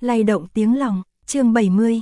Lay động tiếng lòng, chương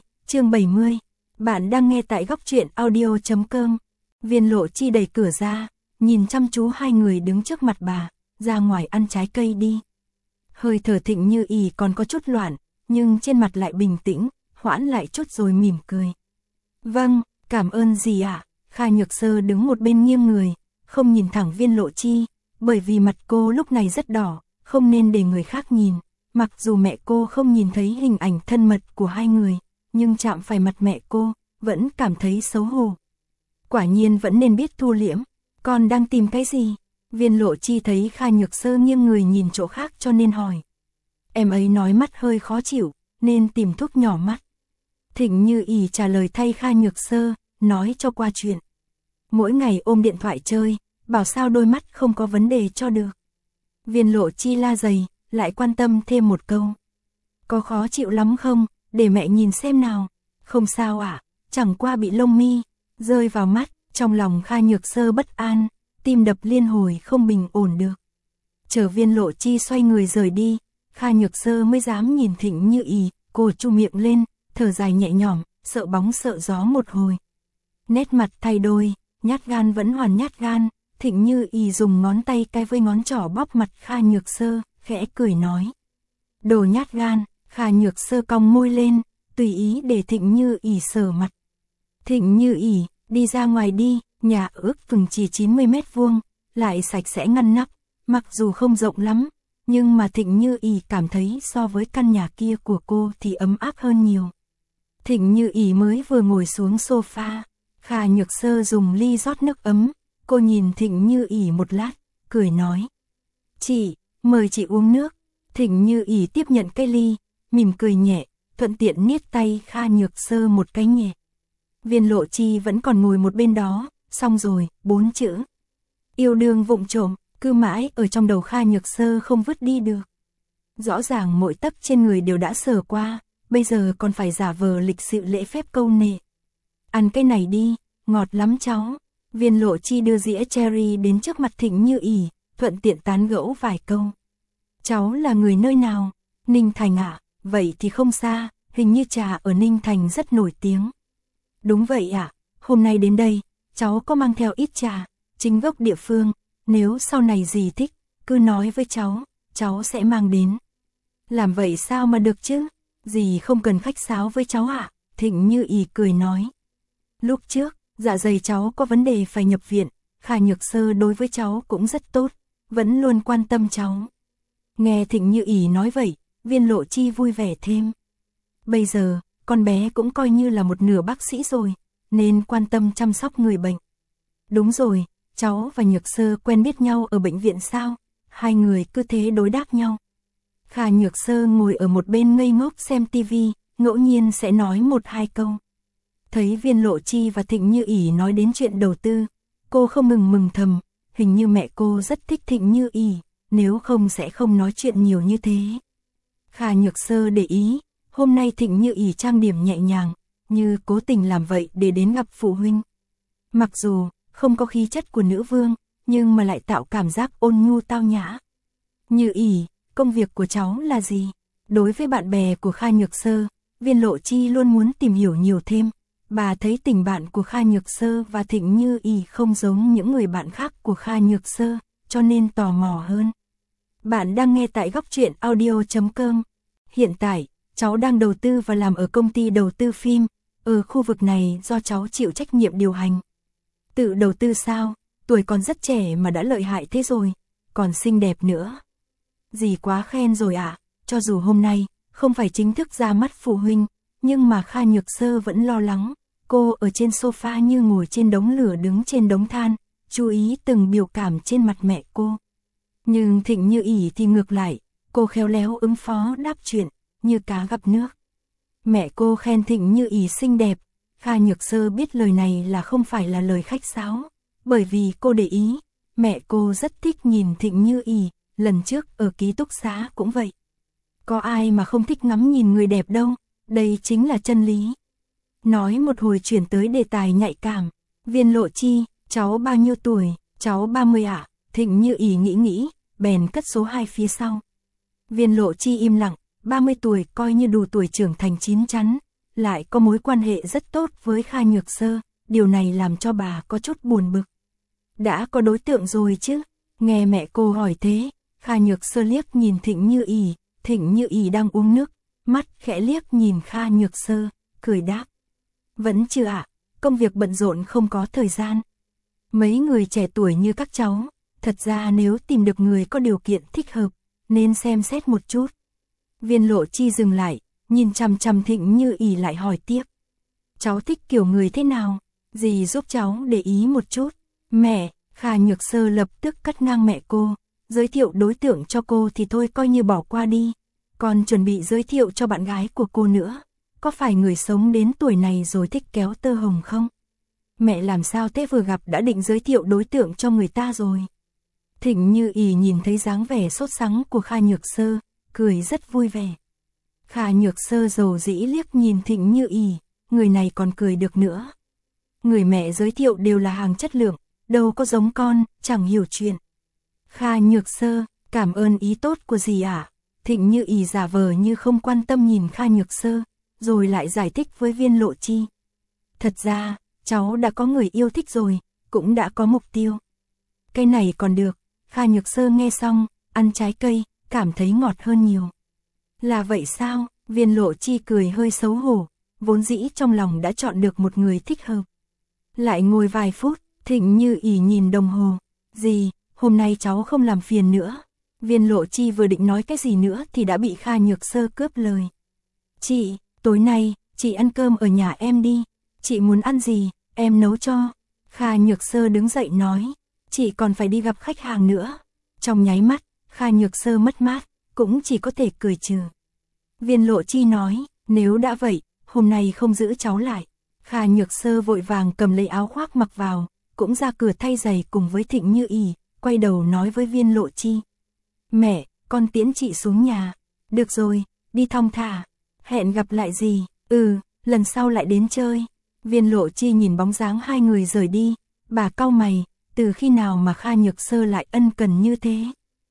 70. Bạn đang nghe tại góc truyện audio.com. Viên Lộ Chi đẩy cửa ra, nhìn chăm chú hai người đứng trước mặt bà, ra ngoài ăn trái cây đi. Hơi thở Thịnh Như Ý còn có chút loạn, nhưng trên mặt lại bình tĩnh, hoãn lại chút rồi mỉm cười. Vâng, cảm ơn dì ạ. Kha Nhược Sơ đứng một bên nghiêng người, không nhìn thẳng Viên Lộ Chi, bởi vì mặt cô lúc này rất đỏ, không nên để người khác nhìn. Mặc dù mẹ cô không nhìn thấy hình ảnh thân mật của hai người, nhưng chạm phải mặt mẹ cô, vẫn cảm thấy xấu hổ. Quả nhiên vẫn nên biết thu liễm, con đang tìm cái gì? Viên Lộ Chi thấy Kha Nhược Sơ nghiêng người nhìn chỗ khác cho nên hỏi. Em ấy nói mắt hơi khó chịu, nên tìm thuốc nhỏ mắt. Thịnh Như Ý trả lời thay Kha Nhược Sơ, nói cho qua chuyện. Mỗi ngày ôm điện thoại chơi, bảo sao đôi mắt không có vấn đề cho được. Viên Lộ Chi la dày, lại quan tâm thêm một câu. Có khó chịu lắm không, để mẹ nhìn xem nào. Không sao ạ, chẳng qua bị lông mi rơi vào mắt. Trong lòng Kha Nhược Sơ bất an, tim đập liên hồi không bình ổn được. Chờ Viên Lộ Chi xoay người rời đi, Kha Nhược Sơ mới dám nhìn Thịnh Như Ý. Cô chu miệng lên, thở dài nhẹ nhõm, sợ bóng sợ gió một hồi. Nét mặt thay đổi, nhát gan vẫn hoàn nhát gan. Thịnh Như Ý dùng ngón tay cái với ngón trỏ bóp mặt Kha Nhược Sơ, khẽ cười nói. Đồ nhát gan. Kha Nhược Sơ cong môi lên, tùy ý để Thịnh Như Ý sờ mặt. Thịnh Như Ý, đi ra ngoài đi. Nhà ước chừng chỉ 90 mét vuông, lại sạch sẽ ngăn nắp, mặc dù không rộng lắm, nhưng mà Thịnh Như Ý cảm thấy so với căn nhà kia của cô thì ấm áp hơn nhiều. Thịnh Như Ý mới vừa ngồi xuống sofa, Kha Nhược Sơ dùng ly rót nước ấm, cô nhìn Thịnh Như Ý một lát, cười nói. Chị, mời chị uống nước. Thịnh Như Ý tiếp nhận cái ly, mỉm cười nhẹ, thuận tiện niết tay Kha Nhược Sơ một cái nhẹ. Viên Lộ Chi vẫn còn ngồi một bên đó, xong rồi, 4 chữ. Yêu đương vụng trộm, cứ mãi ở trong đầu Kha Nhược Sơ không vứt đi được. Rõ ràng mỗi tấc trên người đều đã sờ qua, bây giờ còn phải giả vờ lịch sự lễ phép câu nệ. Ăn cái này đi, ngọt lắm cháu. Viên Lộ Chi đưa dĩa cherry đến trước mặt Thịnh Như Ý, thuận tiện tán gẫu vài câu. Cháu là người nơi nào? Ninh Thành ạ, vậy thì không xa, hình như trà ở Ninh Thành rất nổi tiếng. Đúng vậy ạ, hôm nay đến đây, cháu có mang theo ít trà, chính gốc địa phương, nếu sau này dì thích, cứ nói với cháu sẽ mang đến. Làm vậy sao mà được chứ? Dì không cần khách sáo với cháu ạ. Thịnh Như Ý cười nói. Lúc trước, dạ dày cháu có vấn đề phải nhập viện, Kha Nhược Sơ đối với cháu cũng rất tốt, vẫn luôn quan tâm cháu. Nghe Thịnh Như Ý nói vậy, Viên Lộ Chi vui vẻ thêm. Bây giờ, con bé cũng coi như là một nửa bác sĩ rồi, nên quan tâm chăm sóc người bệnh. Đúng rồi, cháu và Nhược Sơ quen biết nhau ở bệnh viện sao? Hai người cứ thế đối đáp nhau. Kha Nhược Sơ ngồi ở một bên ngây ngốc xem tivi, ngẫu nhiên sẽ nói một hai câu. Thấy Viên Lộ Chi và Thịnh Như Ý nói đến chuyện đầu tư, cô không ngừng mừng thầm, hình như mẹ cô rất thích Thịnh Như Ý, nếu không sẽ không nói chuyện nhiều như thế. Kha Nhược Sơ để ý, hôm nay Thịnh Như Ý trang điểm nhẹ nhàng, như cố tình làm vậy để đến gặp phụ huynh. Mặc dù không có khí chất của nữ vương, nhưng mà lại tạo cảm giác ôn nhu tao nhã. Như Ý, công việc của cháu là gì? Đối với bạn bè của Kha Nhược Sơ, Viên Lộ Chi luôn muốn tìm hiểu nhiều thêm. Bà thấy tình bạn của Kha Nhược Sơ và Thịnh Như Ý không giống những người bạn khác của Kha Nhược Sơ, cho nên tò mò hơn. Bạn đang nghe tại góc truyện audio.com. Hiện tại, cháu đang đầu tư và làm ở công ty đầu tư phim, ở khu vực này do cháu chịu trách nhiệm điều hành. Tự đầu tư sao? Tuổi còn rất trẻ mà đã lợi hại thế rồi, còn xinh đẹp nữa. Dì quá khen rồi ạ, cho dù hôm nay không phải chính thức ra mắt phụ huynh, nhưng mà Kha Nhược Sơ vẫn lo lắng. Cô ở trên sofa như ngồi trên đống lửa đứng trên đống than, chú ý từng biểu cảm trên mặt mẹ cô. Nhưng Thịnh Như Ý thì ngược lại, cô khéo léo ứng phó đáp chuyện, như cá gặp nước. Mẹ cô khen Thịnh Như Ý xinh đẹp, Kha Nhược Sơ biết lời này là không phải là lời khách sáo, bởi vì cô để ý, mẹ cô rất thích nhìn Thịnh Như Ý, lần trước ở ký túc xá cũng vậy. Có ai mà không thích ngắm nhìn người đẹp đâu, đây chính là chân lý. Nói một hồi chuyển tới đề tài nhạy cảm. Viên Lộ Chi, cháu bao nhiêu tuổi? Cháu 30 ạ. Thịnh Như Ý nghĩ, bèn cất số 2 phía sau. Viên Lộ Chi im lặng, 30 tuổi coi như đủ tuổi trưởng thành chín chắn, lại có mối quan hệ rất tốt với Kha Nhược Sơ, điều này làm cho bà có chút buồn bực. Đã có đối tượng rồi chứ? Nghe mẹ cô hỏi thế, Kha Nhược Sơ liếc nhìn Thịnh Như ỉ, Thịnh Như ỉ đang uống nước, mắt khẽ liếc nhìn Kha Nhược Sơ, cười đáp. Vẫn chưa ạ, công việc bận rộn không có thời gian. Mấy người trẻ tuổi như các cháu, thật ra nếu tìm được người có điều kiện thích hợp, nên xem xét một chút. Viên Lộ Chi dừng lại, nhìn chằm chằm Thịnh Như ỉ lại hỏi tiếp. Cháu thích kiểu người thế nào? Dì giúp cháu để ý một chút. Mẹ, Kha Nhược Sơ lập tức cắt ngang mẹ cô, giới thiệu đối tượng cho cô thì thôi coi như bỏ qua đi. Còn chuẩn bị giới thiệu cho bạn gái của cô nữa. Có phải người sống đến tuổi này rồi thích kéo tơ hồng không? Mẹ làm sao thế, vừa gặp đã định giới thiệu đối tượng cho người ta rồi. Thịnh Như ỉ nhìn thấy dáng vẻ sốt sắng của Kha Nhược Sơ, cười rất vui vẻ. Kha Nhược Sơ dầu dĩ liếc nhìn Thịnh Như ỉ, người này còn cười được nữa. Người mẹ giới thiệu đều là hàng chất lượng, đâu có giống con, chẳng hiểu chuyện. Kha Nhược Sơ, cảm ơn ý tốt của dì ạ. Thịnh Như ỉ giả vờ như không quan tâm nhìn Kha Nhược Sơ, rồi lại giải thích với Viên Lộ Chi. Thật ra, cháu đã có người yêu thích rồi, cũng đã có mục tiêu. Cái này còn được. Kha Nhược Sơ nghe xong, ăn trái cây, cảm thấy ngọt hơn nhiều. Là vậy sao? Viên Lộ Chi cười hơi xấu hổ, vốn dĩ trong lòng đã chọn được một người thích hợp. Lại ngồi vài phút, Thịnh Như ỉ nhìn đồng hồ. Dì, hôm nay cháu không làm phiền nữa. Viên Lộ Chi vừa định nói cái gì nữa thì đã bị Kha Nhược Sơ cướp lời. Chị, tối nay, chị ăn cơm ở nhà em đi. Chị muốn ăn gì, em nấu cho. Kha Nhược Sơ đứng dậy nói. Chị còn phải đi gặp khách hàng nữa. Trong nháy mắt, Kha Nhược Sơ mất mát, cũng chỉ có thể cười trừ. Viên Lộ Chi nói, nếu đã vậy, hôm nay không giữ cháu lại. Kha Nhược Sơ vội vàng cầm lấy áo khoác mặc vào, cũng ra cửa thay giày cùng với Thịnh Như ỉ, quay đầu nói với Viên Lộ Chi. Mẹ, con tiễn chị xuống nhà. Được rồi, đi thong thả. Hẹn gặp lại gì? Lần sau lại đến chơi. Viên Lộ Chi nhìn bóng dáng hai người rời đi, bà cau mày, từ khi nào mà Kha Nhược Sơ lại ân cần như thế?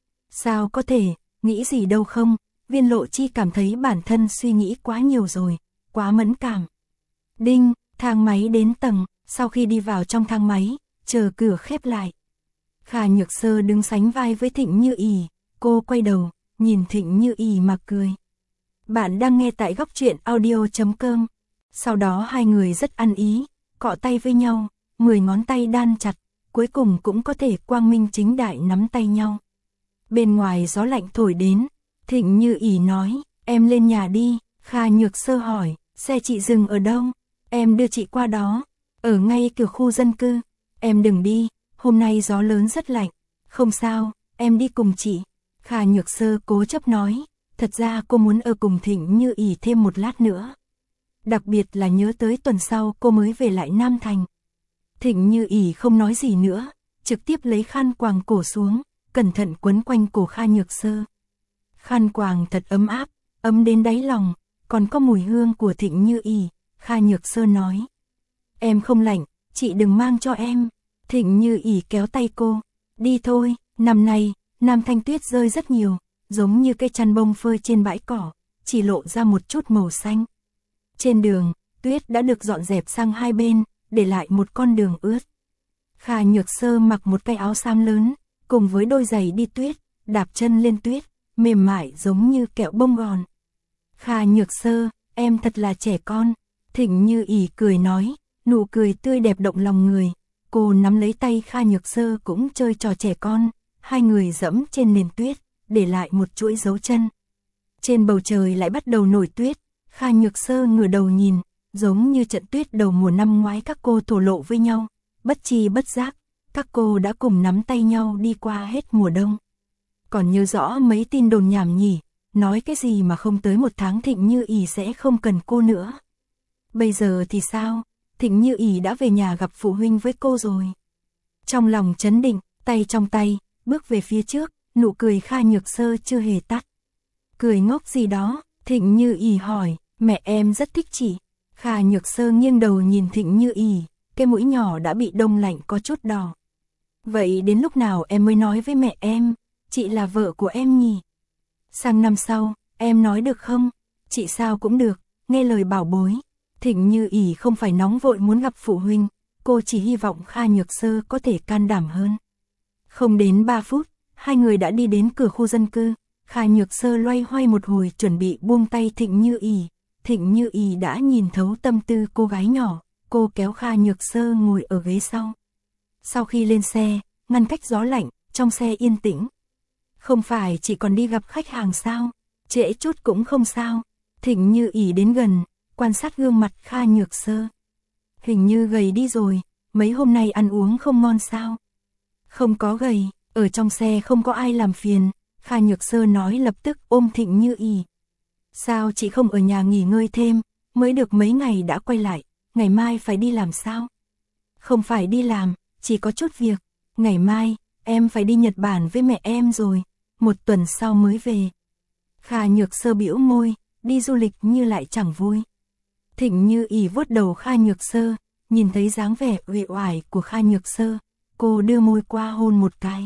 Sao có thể, nghĩ gì đâu không? Viên Lộ Chi cảm thấy bản thân suy nghĩ quá nhiều rồi, quá mẫn cảm. Đinh, thang máy đến tầng, sau khi đi vào trong thang máy, chờ cửa khép lại. Kha Nhược Sơ đứng sánh vai với Thịnh Như ỉ, cô quay đầu, nhìn Thịnh Như ỉ mà cười. Bạn đang nghe tại Góc Truyện Audio.com. Sau đó hai người rất ăn ý, cọ tay với nhau, 10 ngón tay đan chặt, cuối cùng cũng có thể quang minh chính đại nắm tay nhau. Bên ngoài gió lạnh thổi đến, Thịnh Như ỉ nói, em lên nhà đi. Kha Nhược Sơ hỏi, xe chị dừng ở đâu? Em đưa chị qua đó, ở ngay cửa khu dân cư. Em đừng đi, hôm nay gió lớn rất lạnh. Không sao, em đi cùng chị. Kha Nhược Sơ cố chấp nói, thật ra cô muốn ở cùng Thịnh Như ỉ thêm một lát nữa. Đặc biệt là nhớ tới tuần sau cô mới về lại Nam Thành. Thịnh Như ỉ không nói gì nữa, trực tiếp lấy khăn quàng cổ xuống, cẩn thận quấn quanh cổ Kha Nhược Sơ. Khăn quàng thật ấm áp, ấm đến đáy lòng, còn có mùi hương của Thịnh Như ỉ. Kha Nhược Sơ nói, em không lạnh, chị đừng mang cho em. Thịnh Như ỉ kéo tay cô, đi thôi, năm nay, Nam Thanh tuyết rơi rất nhiều, giống như cây chăn bông phơi trên bãi cỏ, chỉ lộ ra một chút màu xanh. Trên đường, tuyết đã được dọn dẹp sang hai bên, để lại một con đường ướt. Kha Nhược Sơ mặc một cái áo sam lớn, cùng với đôi giày đi tuyết, đạp chân lên tuyết, mềm mại giống như kẹo bông gòn. Kha Nhược Sơ, em thật là trẻ con. Thịnh Như ỉ cười nói, nụ cười tươi đẹp động lòng người. Cô nắm lấy tay Kha Nhược Sơ cũng chơi trò trẻ con, hai người dẫm trên nền tuyết, để lại một chuỗi dấu chân. Trên bầu trời lại bắt đầu nổi tuyết, Kha Nhược Sơ ngửa đầu nhìn, giống như trận tuyết đầu mùa năm ngoái các cô thổ lộ với nhau, bất chi bất giác, các cô đã cùng nắm tay nhau đi qua hết mùa đông. Còn nhớ rõ mấy tin đồn nhảm nhỉ, nói cái gì mà không tới một tháng Thịnh Như ỉ sẽ không cần cô nữa. Bây giờ thì sao, Thịnh Như ỉ đã về nhà gặp phụ huynh với cô rồi. Trong lòng chấn định, tay trong tay, bước về phía trước, nụ cười Kha Nhược Sơ chưa hề tắt. Cười ngốc gì đó, Thịnh Như ỉ hỏi, mẹ em rất thích chị. Kha Nhược Sơ nghiêng đầu nhìn Thịnh Như ỉ, cái mũi nhỏ đã bị đông lạnh có chút đỏ. Vậy đến lúc nào em mới nói với mẹ em, chị là vợ của em nhỉ? Sang năm sau, em nói được không? Chị sao cũng được, nghe lời bảo bối. Thịnh Như ỉ không phải nóng vội muốn gặp phụ huynh, cô chỉ hy vọng Kha Nhược Sơ có thể can đảm hơn. Không đến 3 phút, hai người đã đi đến cửa khu dân cư. Kha Nhược Sơ loay hoay một hồi chuẩn bị buông tay Thịnh Như ỉ. Thịnh Như ỉ đã nhìn thấu tâm tư cô gái nhỏ, cô kéo Kha Nhược Sơ ngồi ở ghế sau. Sau khi lên xe, ngăn cách gió lạnh, trong xe yên tĩnh. Không phải chỉ còn đi gặp khách hàng sao? Trễ chút cũng không sao. Thịnh Như ỉ đến gần, quan sát gương mặt Kha Nhược Sơ. Hình như gầy đi rồi, mấy hôm nay ăn uống không ngon sao? Không có gầy, ở trong xe không có ai làm phiền. Kha Nhược Sơ nói lập tức ôm Thịnh Như ỉ. Sao chị không ở nhà nghỉ ngơi thêm, mới được mấy ngày đã quay lại, ngày mai phải đi làm sao? Không phải đi làm, chỉ có chút việc. Ngày mai, em phải đi Nhật Bản với mẹ em rồi, 1 tuần sau mới về. Kha Nhược Sơ bĩu môi, đi du lịch như lại chẳng vui. Thịnh Như ỉ vuốt đầu Kha Nhược Sơ, nhìn thấy dáng vẻ uể oải của Kha Nhược Sơ, cô đưa môi qua hôn một cái.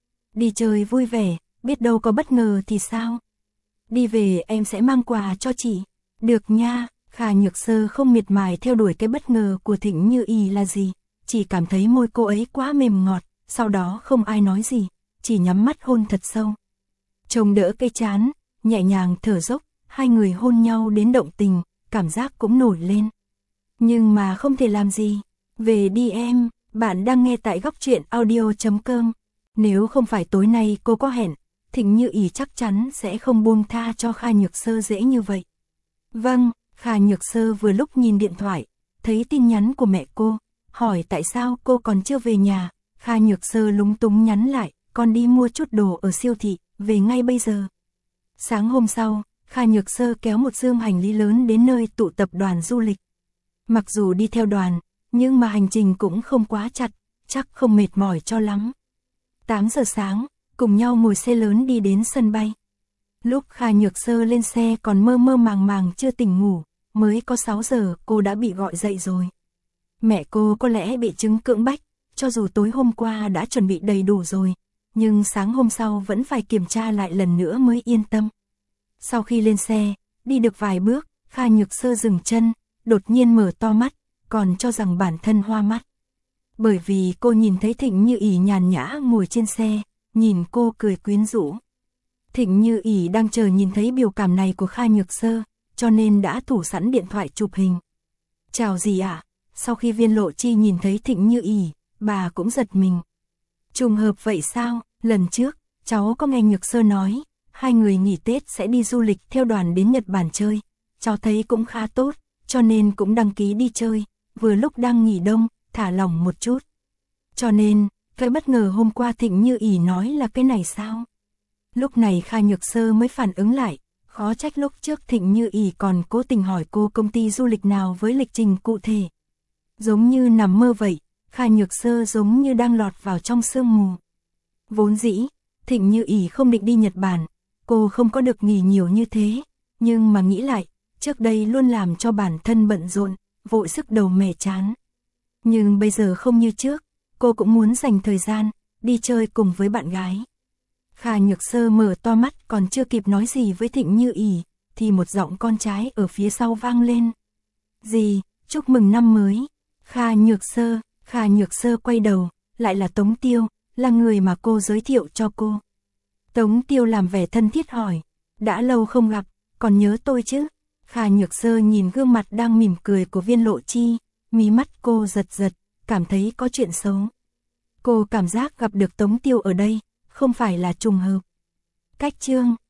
Đi chơi vui vẻ, biết đâu có bất ngờ thì sao? Đi về em sẽ mang quà cho chị. Được nha. Kha Nhược Sơ không miệt mài theo đuổi cái bất ngờ của Thịnh Như ỉ là gì, chỉ cảm thấy môi cô ấy quá mềm ngọt, sau đó không ai nói gì, chỉ nhắm mắt hôn thật sâu. Chồng đỡ cây trán, nhẹ nhàng thở dốc, hai người hôn nhau đến động tình, cảm giác cũng nổi lên. Nhưng mà không thể làm gì. Về đi em, bạn đang nghe tại Góc Truyện Audio.com. Nếu không phải tối nay cô có hẹn, Thịnh Như ỉ chắc chắn sẽ không buông tha cho Kha Nhược Sơ dễ như vậy. Vâng. Kha Nhược Sơ vừa lúc nhìn điện thoại, thấy tin nhắn của mẹ cô, hỏi tại sao cô còn chưa về nhà. Kha Nhược Sơ lúng túng nhắn lại, con đi mua chút đồ ở siêu thị, về ngay bây giờ. Sáng hôm sau, Kha Nhược Sơ kéo một dương hành lý lớn đến nơi tụ tập đoàn du lịch. Mặc dù đi theo đoàn, nhưng mà hành trình cũng không quá chặt, chắc không mệt mỏi cho lắm. 8 giờ sáng, cùng nhau ngồi xe lớn đi đến sân bay. Lúc Kha Nhược Sơ lên xe còn mơ mơ màng màng chưa tỉnh ngủ, mới có 6 giờ cô đã bị gọi dậy rồi. Mẹ cô có lẽ bị chứng cưỡng bách, cho dù tối hôm qua đã chuẩn bị đầy đủ rồi, nhưng sáng hôm sau vẫn phải kiểm tra lại lần nữa mới yên tâm. Sau khi lên xe, đi được vài bước, Kha Nhược Sơ dừng chân, đột nhiên mở to mắt, còn cho rằng bản thân hoa mắt. Bởi vì cô nhìn thấy Thịnh Như ỉ nhàn nhã ngồi trên xe, nhìn cô cười quyến rũ. Thịnh Như ỉ đang chờ nhìn thấy biểu cảm này của Kha Nhược Sơ, cho nên đã thủ sẵn điện thoại chụp hình. Chào gì ạ? Sau khi Viên Lộ Chi nhìn thấy Thịnh Như ỉ, bà cũng giật mình. Trùng hợp vậy sao? Lần trước, cháu có nghe Nhược Sơ nói, hai người nghỉ Tết sẽ đi du lịch theo đoàn đến Nhật Bản chơi. Cháu thấy cũng khá tốt, cho nên cũng đăng ký đi chơi, vừa lúc đang nghỉ đông, thả lỏng một chút. Cho nên, cái bất ngờ hôm qua Thịnh Như ỉ nói là cái này sao? Lúc này Kha Nhược Sơ mới phản ứng lại, khó trách lúc trước Thịnh Như ỉ còn cố tình hỏi cô công ty du lịch nào với lịch trình cụ thể. Giống như nằm mơ vậy, Kha Nhược Sơ giống như đang lọt vào trong sương mù. Vốn dĩ, Thịnh Như ỉ không định đi Nhật Bản, cô không có được nghỉ nhiều như thế, nhưng mà nghĩ lại, trước đây luôn làm cho bản thân bận rộn, vội sức đầu mẻ chán. Nhưng bây giờ không như trước, cô cũng muốn dành thời gian, đi chơi cùng với bạn gái. Kha Nhược Sơ mở to mắt còn chưa kịp nói gì với Thịnh Như ỉ, thì một giọng con trai ở phía sau vang lên. Gì, chúc mừng năm mới. Kha Nhược Sơ quay đầu, lại là Tống Tiêu, là người mà cô giới thiệu cho cô. Tống Tiêu làm vẻ thân thiết hỏi, đã lâu không gặp, còn nhớ tôi chứ? Kha Nhược Sơ nhìn gương mặt đang mỉm cười của Viên Lộ Chi, mí mắt cô giật giật, cảm thấy có chuyện xấu. Cô cảm giác gặp được Tống Tiêu ở đây, không phải là trùng hợp. Cách chương